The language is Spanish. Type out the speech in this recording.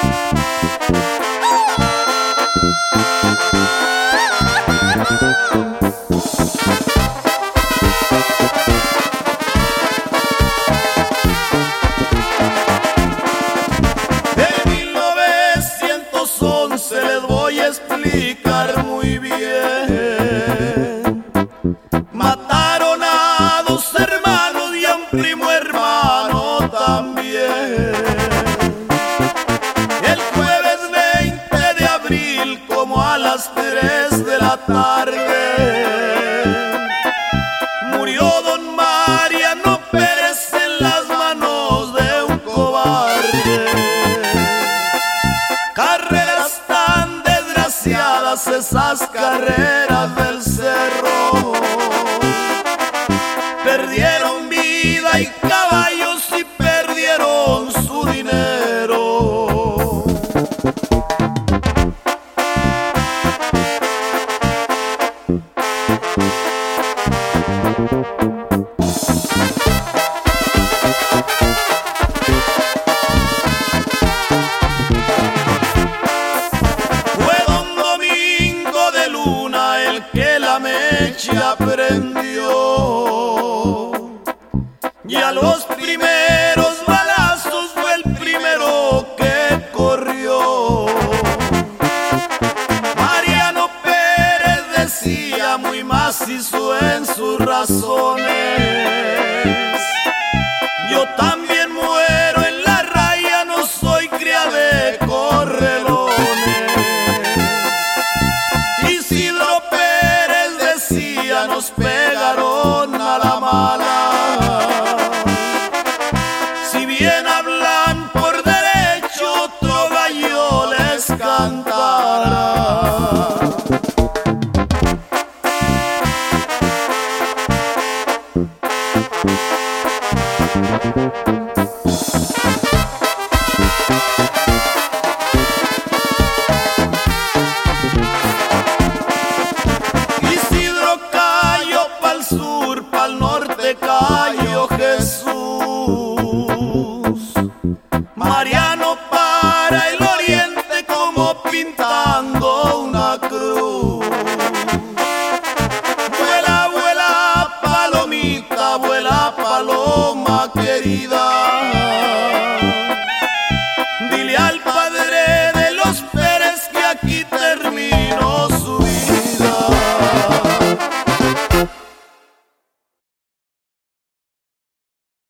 Les voy a explicar muy bien. Mataron a dos hermanos y a un primo hermano también. El jueves 20 de abril, como a las 3 de la tarde, murió don Mariano Pérez en las manos de un cobarde. Carreras tan desgraciadas, esas carreras del cerro. Perdieron vida y caballos y perdieron su dinero. Que la mecha prendió y a los primeros balazos fue el primero que corrió. Mariano Pérez decía muy macizo en sus razones: yo también muero en la raya, no soy cría de correlones. Nos pegaron a la mala. Si bien hablan por derecho, otro gallo les cantará. Pa'l norte cayó Jesús. Mariano para el oriente como pintando una cruz. Vuela, vuela, palomita, vuela, paloma querida.